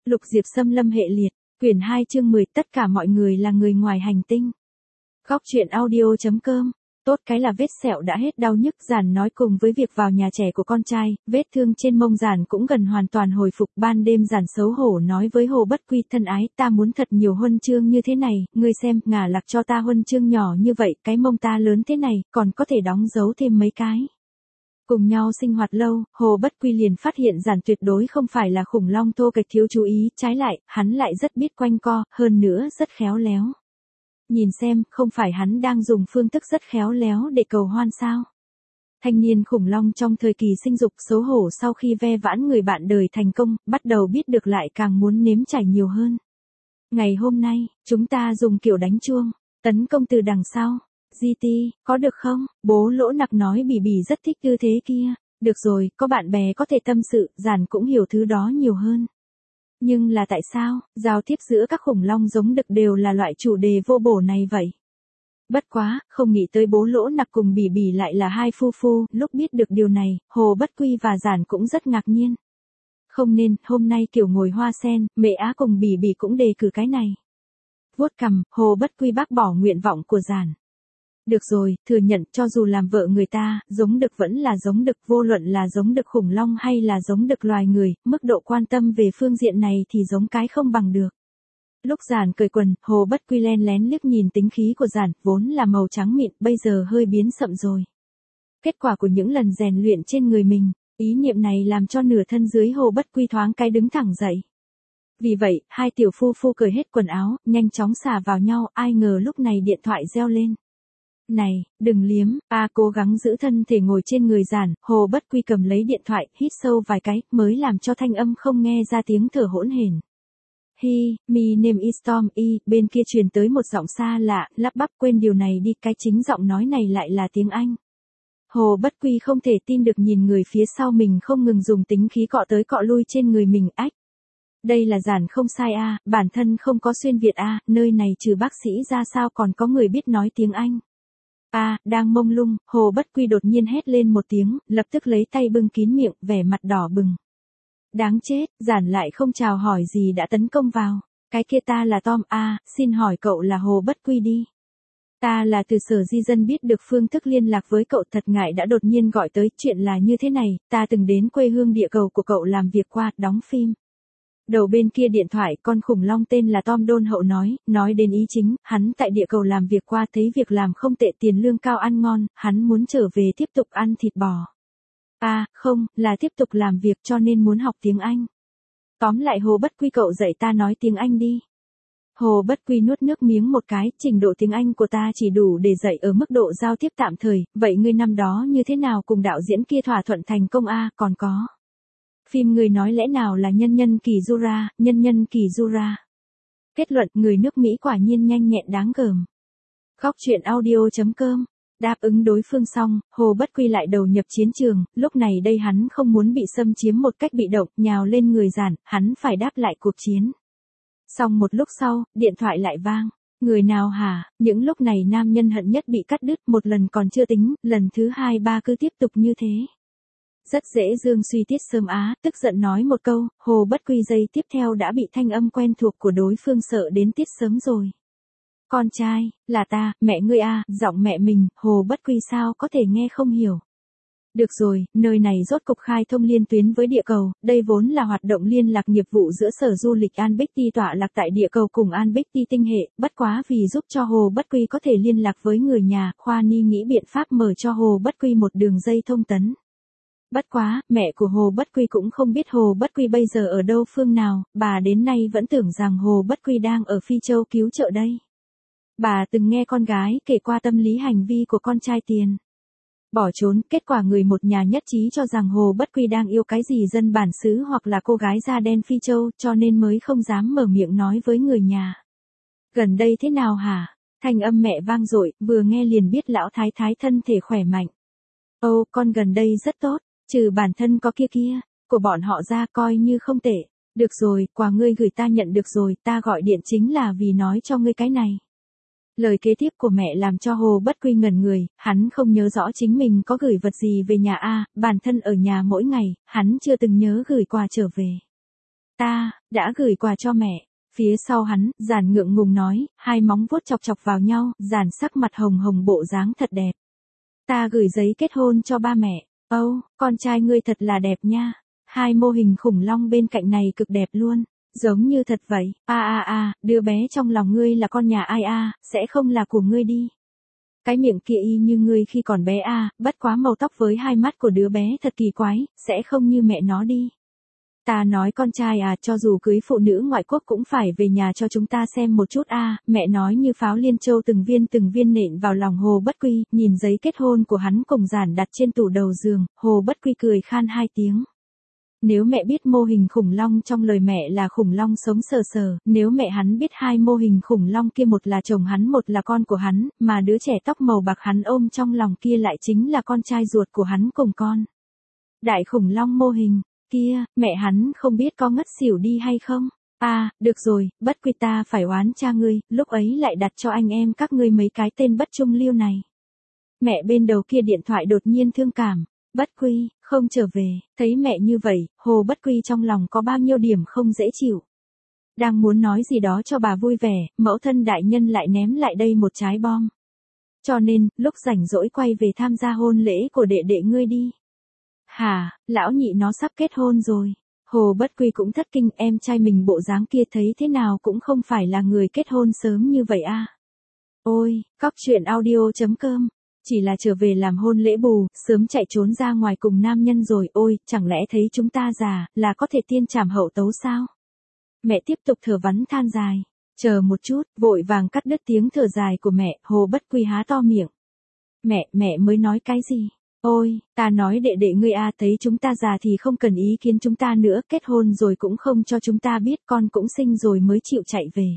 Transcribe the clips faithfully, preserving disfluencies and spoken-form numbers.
Lục Diệp xâm lâm hệ liệt, quyển hai chương mười, tất cả mọi người là người ngoài hành tinh. Góc truyện audio chấm com. Tốt cái là vết sẹo đã hết đau nhức, Giản nói cùng với việc vào nhà trẻ của con trai, vết thương trên mông Giản cũng gần hoàn toàn hồi phục. Ban đêm Giản xấu hổ nói với Hồ Bất Quy, thân ái, ta muốn thật nhiều huân chương như thế này, ngươi xem, ngả lạc cho ta huân chương nhỏ như vậy, cái mông ta lớn thế này, còn có thể đóng dấu thêm mấy cái. Cùng nhau sinh hoạt lâu, Hồ Bất Quy liền phát hiện Giản tuyệt đối không phải là khủng long thô kệch thiếu chú ý, trái lại, hắn lại rất biết quanh co, hơn nữa rất khéo léo. Nhìn xem, không phải hắn đang dùng phương thức rất khéo léo để cầu hoan sao? Thanh niên khủng long trong thời kỳ sinh dục xấu hổ sau khi ve vãn người bạn đời thành công, bắt đầu biết được lại càng muốn nếm trải nhiều hơn. Ngày hôm nay, chúng ta dùng kiểu đánh chuông, tấn công từ đằng sau. giê tê, có được không? Bố Lỗ Nặc nói Bỉ Bỉ rất thích tư thế kia. Được rồi, có bạn bè có thể tâm sự, Giản cũng hiểu thứ đó nhiều hơn. Nhưng là tại sao, giao tiếp giữa các khủng long giống đực đều là loại chủ đề vô bổ này vậy? Bất quá, không nghĩ tới Bố Lỗ Nặc cùng Bỉ Bỉ lại là hai phu phu, lúc biết được điều này, Hồ Bất Quy và Giản cũng rất ngạc nhiên. Không nên, hôm nay kiểu ngồi hoa sen, Mẹ Á cùng Bỉ Bỉ cũng đề cử cái này. Vuốt cằm, Hồ Bất Quy bác bỏ nguyện vọng của Giản. Được rồi, thừa nhận, cho dù làm vợ người ta, giống đực vẫn là giống đực, vô luận là giống đực khủng long hay là giống đực loài người, mức độ quan tâm về phương diện này thì giống cái không bằng được. Lúc Giản cởi quần, Hồ Bất Quy len lén liếc nhìn tính khí của Giản, vốn là màu trắng mịn, bây giờ hơi biến sậm rồi. Kết quả của những lần rèn luyện trên người mình, ý niệm này làm cho nửa thân dưới Hồ Bất Quy thoáng cái đứng thẳng dậy. Vì vậy, hai tiểu phu phu cởi hết quần áo, nhanh chóng xả vào nhau, ai ngờ lúc này điện thoại reo lên. Này, đừng liếm, a cố gắng giữ thân thể ngồi trên người Giản, Hồ Bất Quy cầm lấy điện thoại, hít sâu vài cái, mới làm cho thanh âm không nghe ra tiếng thở hỗn hển. Hi, me name is Tom E, bên kia truyền tới một giọng xa lạ, lắp bắp quên điều này đi, cái chính giọng nói này lại là tiếng Anh. Hồ Bất Quy không thể tin được nhìn người phía sau mình không ngừng dùng tính khí cọ tới cọ lui trên người mình, ách. Đây là Giản không sai a, bản thân không có xuyên Việt a, nơi này trừ bác sĩ ra sao còn có người biết nói tiếng Anh. A, à, đang mông lung, Hồ Bất Quy đột nhiên hét lên một tiếng, lập tức lấy tay bưng kín miệng, vẻ mặt đỏ bừng. Đáng chết, Giản lại không chào hỏi gì đã tấn công vào. Cái kia ta là Tom A, à, xin hỏi cậu là Hồ Bất Quy đi. Ta là từ Sở Di dân biết được phương thức liên lạc với cậu, thật ngại đã đột nhiên gọi tới, chuyện là như thế này, ta từng đến quê hương địa cầu của cậu làm việc qua, đóng phim. Đầu bên kia điện thoại, con khủng long tên là Tom đôn hậu nói, nói đến ý chính, hắn tại địa cầu làm việc qua thấy việc làm không tệ, tiền lương cao ăn ngon, hắn muốn trở về tiếp tục ăn thịt bò. À, không, là tiếp tục làm việc cho nên muốn học tiếng Anh. Tóm lại Hồ Bất Quy cậu dạy ta nói tiếng Anh đi. Hồ Bất Quy nuốt nước miếng một cái, trình độ tiếng Anh của ta chỉ đủ để dạy ở mức độ giao tiếp tạm thời, vậy ngươi năm đó như thế nào cùng đạo diễn kia thỏa thuận thành công a, à, còn có. Phim người nói lẽ nào là nhân nhân kỳ Jura, nhân nhân kỳ Jura. Kết luận, người nước Mỹ quả nhiên nhanh nhẹn đáng gờm. Góc truyện audio chấm com. Đáp ứng đối phương xong, Hồ Bất Quy lại đầu nhập chiến trường, lúc này đây hắn không muốn bị xâm chiếm một cách bị động, nhào lên người Giản, hắn phải đáp lại cuộc chiến. Xong một lúc sau, điện thoại lại vang. Người nào hả? Những lúc này nam nhân hận nhất bị cắt đứt, một lần còn chưa tính, lần thứ hai ba cứ tiếp tục như thế. Rất dễ Dương suy Tiết Sớm Á, tức giận nói một câu, Hồ Bất Quy giây tiếp theo đã bị thanh âm quen thuộc của đối phương sợ đến Tiết Sớm rồi. Con trai, là ta, mẹ ngươi a, à, giọng mẹ mình, Hồ Bất Quy sao có thể nghe không hiểu. Được rồi, nơi này rốt cục khai thông liên tuyến với địa cầu, đây vốn là hoạt động liên lạc nghiệp vụ giữa Sở Du lịch An Bích Ti tọa lạc tại địa cầu cùng An Bích Ti tinh hệ, bất quá vì giúp cho Hồ Bất Quy có thể liên lạc với người nhà, Khoa Ni nghĩ biện pháp mở cho Hồ Bất Quy một đường dây thông tấn. Bất quá, mẹ của Hồ Bất Quy cũng không biết Hồ Bất Quy bây giờ ở đâu phương nào, bà đến nay vẫn tưởng rằng Hồ Bất Quy đang ở Phi Châu cứu trợ đây. Bà từng nghe con gái kể qua tâm lý hành vi của con trai tiền bỏ trốn, kết quả người một nhà nhất trí cho rằng Hồ Bất Quy đang yêu cái gì dân bản xứ hoặc là cô gái da đen Phi Châu, cho nên mới không dám mở miệng nói với người nhà. Gần đây thế nào hả? Thanh âm mẹ vang dội, vừa nghe liền biết lão thái thái thân thể khỏe mạnh. Ồ, con gần đây rất tốt, trừ bản thân có kia kia, của bọn họ ra coi như không tệ. Được rồi, quà ngươi gửi ta nhận được rồi, ta gọi điện chính là vì nói cho ngươi cái này. Lời kế tiếp của mẹ làm cho Hồ Bất Quy ngẩn người, hắn không nhớ rõ chính mình có gửi vật gì về nhà a, bản thân ở nhà mỗi ngày, hắn chưa từng nhớ gửi quà trở về. Ta, đã gửi quà cho mẹ. Phía sau hắn, Giản ngượng ngùng nói, hai móng vuốt chọc chọc vào nhau, Giản sắc mặt hồng hồng bộ dáng thật đẹp. Ta gửi giấy kết hôn cho ba mẹ. Âu, oh, con trai ngươi thật là đẹp nha. Hai mô hình khủng long bên cạnh này cực đẹp luôn. Giống như thật vậy. A a a, đứa bé trong lòng ngươi là con nhà ai a, à, sẽ không là của ngươi đi. Cái miệng kia y như ngươi khi còn bé a, à, bất quá màu tóc với hai mắt của đứa bé thật kỳ quái, sẽ không như mẹ nó đi. Ta nói con trai à, cho dù cưới phụ nữ ngoại quốc cũng phải về nhà cho chúng ta xem một chút a, à, mẹ nói như pháo liên châu từng viên từng viên nện vào lòng Hồ Bất Quy, nhìn giấy kết hôn của hắn cùng Giản đặt trên tủ đầu giường, Hồ Bất Quy cười khan hai tiếng. Nếu mẹ biết mô hình khủng long trong lời mẹ là khủng long sống sờ sờ, nếu mẹ hắn biết hai mô hình khủng long kia một là chồng hắn một là con của hắn, mà đứa trẻ tóc màu bạc hắn ôm trong lòng kia lại chính là con trai ruột của hắn cùng con. Đại khủng long mô hình, kia, mẹ hắn không biết có ngất xỉu đi hay không? À, được rồi, Bất Quy ta phải oán cha ngươi, lúc ấy lại đặt cho anh em các ngươi mấy cái tên bất trung lưu này. Mẹ bên đầu kia điện thoại đột nhiên thương cảm. Bất Quy, không trở về, thấy mẹ như vậy, Hồ Bất Quy trong lòng có bao nhiêu điểm không dễ chịu. Đang muốn nói gì đó cho bà vui vẻ, mẫu thân đại nhân lại ném lại đây một trái bom. Cho nên, lúc rảnh rỗi quay về tham gia hôn lễ của đệ đệ ngươi đi. Hả, lão nhị nó sắp kết hôn rồi. Hồ Bất Quy cũng thất kinh, em trai mình bộ dáng kia thấy thế nào cũng không phải là người kết hôn sớm như vậy à. Ôi, cóc truyện audio chấm com. Chỉ là trở về làm hôn lễ bù, sớm chạy trốn ra ngoài cùng nam nhân rồi, ôi, chẳng lẽ thấy chúng ta già, là có thể tiên trảm hậu tấu sao? Mẹ tiếp tục thở vắn than dài. Chờ một chút, vội vàng cắt đứt tiếng thở dài của mẹ, Hồ Bất Quy há to miệng. Mẹ, mẹ mới nói cái gì? Ôi, ta nói đệ đệ ngươi a, thấy chúng ta già thì không cần ý kiến chúng ta nữa, kết hôn rồi cũng không cho chúng ta biết, con cũng sinh rồi mới chịu chạy về.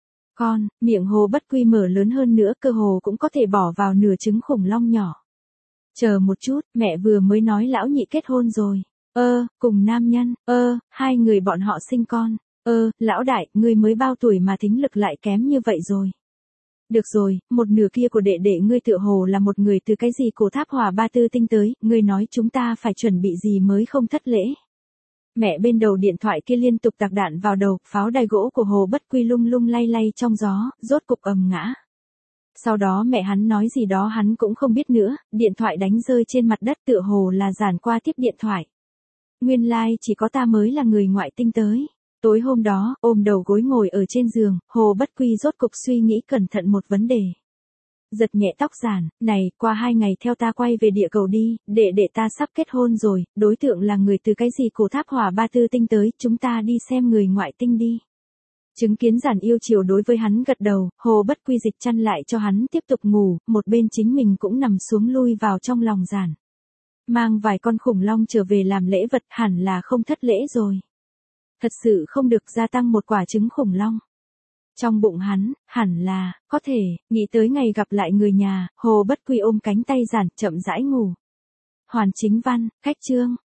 Con, miệng Hồ Bất Quy mở lớn hơn nữa, cơ hồ cũng có thể bỏ vào nửa trứng khủng long nhỏ. Chờ một chút, mẹ vừa mới nói lão nhị kết hôn rồi. Ơ, cùng nam nhân, ơ, hai người bọn họ sinh con. Ơ, lão đại, ngươi mới bao tuổi mà thính lực lại kém như vậy rồi. Được rồi, một nửa kia của đệ đệ ngươi tựa hồ là một người từ cái gì cổ tháp hỏa ba tư tinh tới, ngươi nói chúng ta phải chuẩn bị gì mới không thất lễ. Mẹ bên đầu điện thoại kia liên tục tạc đạn vào đầu, pháo đài gỗ của Hồ Bất Quy lung lung lay lay trong gió, rốt cục ầm ngã. Sau đó mẹ hắn nói gì đó hắn cũng không biết nữa, điện thoại đánh rơi trên mặt đất tựa hồ là Giản qua tiếp điện thoại. Nguyên lai like chỉ có ta mới là người ngoại tinh tới. Tối hôm đó, ôm đầu gối ngồi ở trên giường, Hồ Bất Quy rốt cục suy nghĩ cẩn thận một vấn đề. Giật nhẹ tóc Giản, này, qua hai ngày theo ta quay về địa cầu đi, để để ta sắp kết hôn rồi, đối tượng là người từ cái gì cổ tháp hỏa ba tư tinh tới, chúng ta đi xem người ngoại tinh đi. Chứng kiến Giản yêu chiều đối với hắn gật đầu, Hồ Bất Quy dịch chăn lại cho hắn tiếp tục ngủ, một bên chính mình cũng nằm xuống lui vào trong lòng Giản. Mang vài con khủng long trở về làm lễ vật hẳn là không thất lễ rồi. Thật sự không được gia tăng một quả trứng khủng long. Trong bụng hắn, hẳn là, có thể, nghĩ tới ngày gặp lại người nhà, Hồ Bất Quy ôm cánh tay Giản, chậm rãi ngủ. Hoàn Chính Văn, khách chương.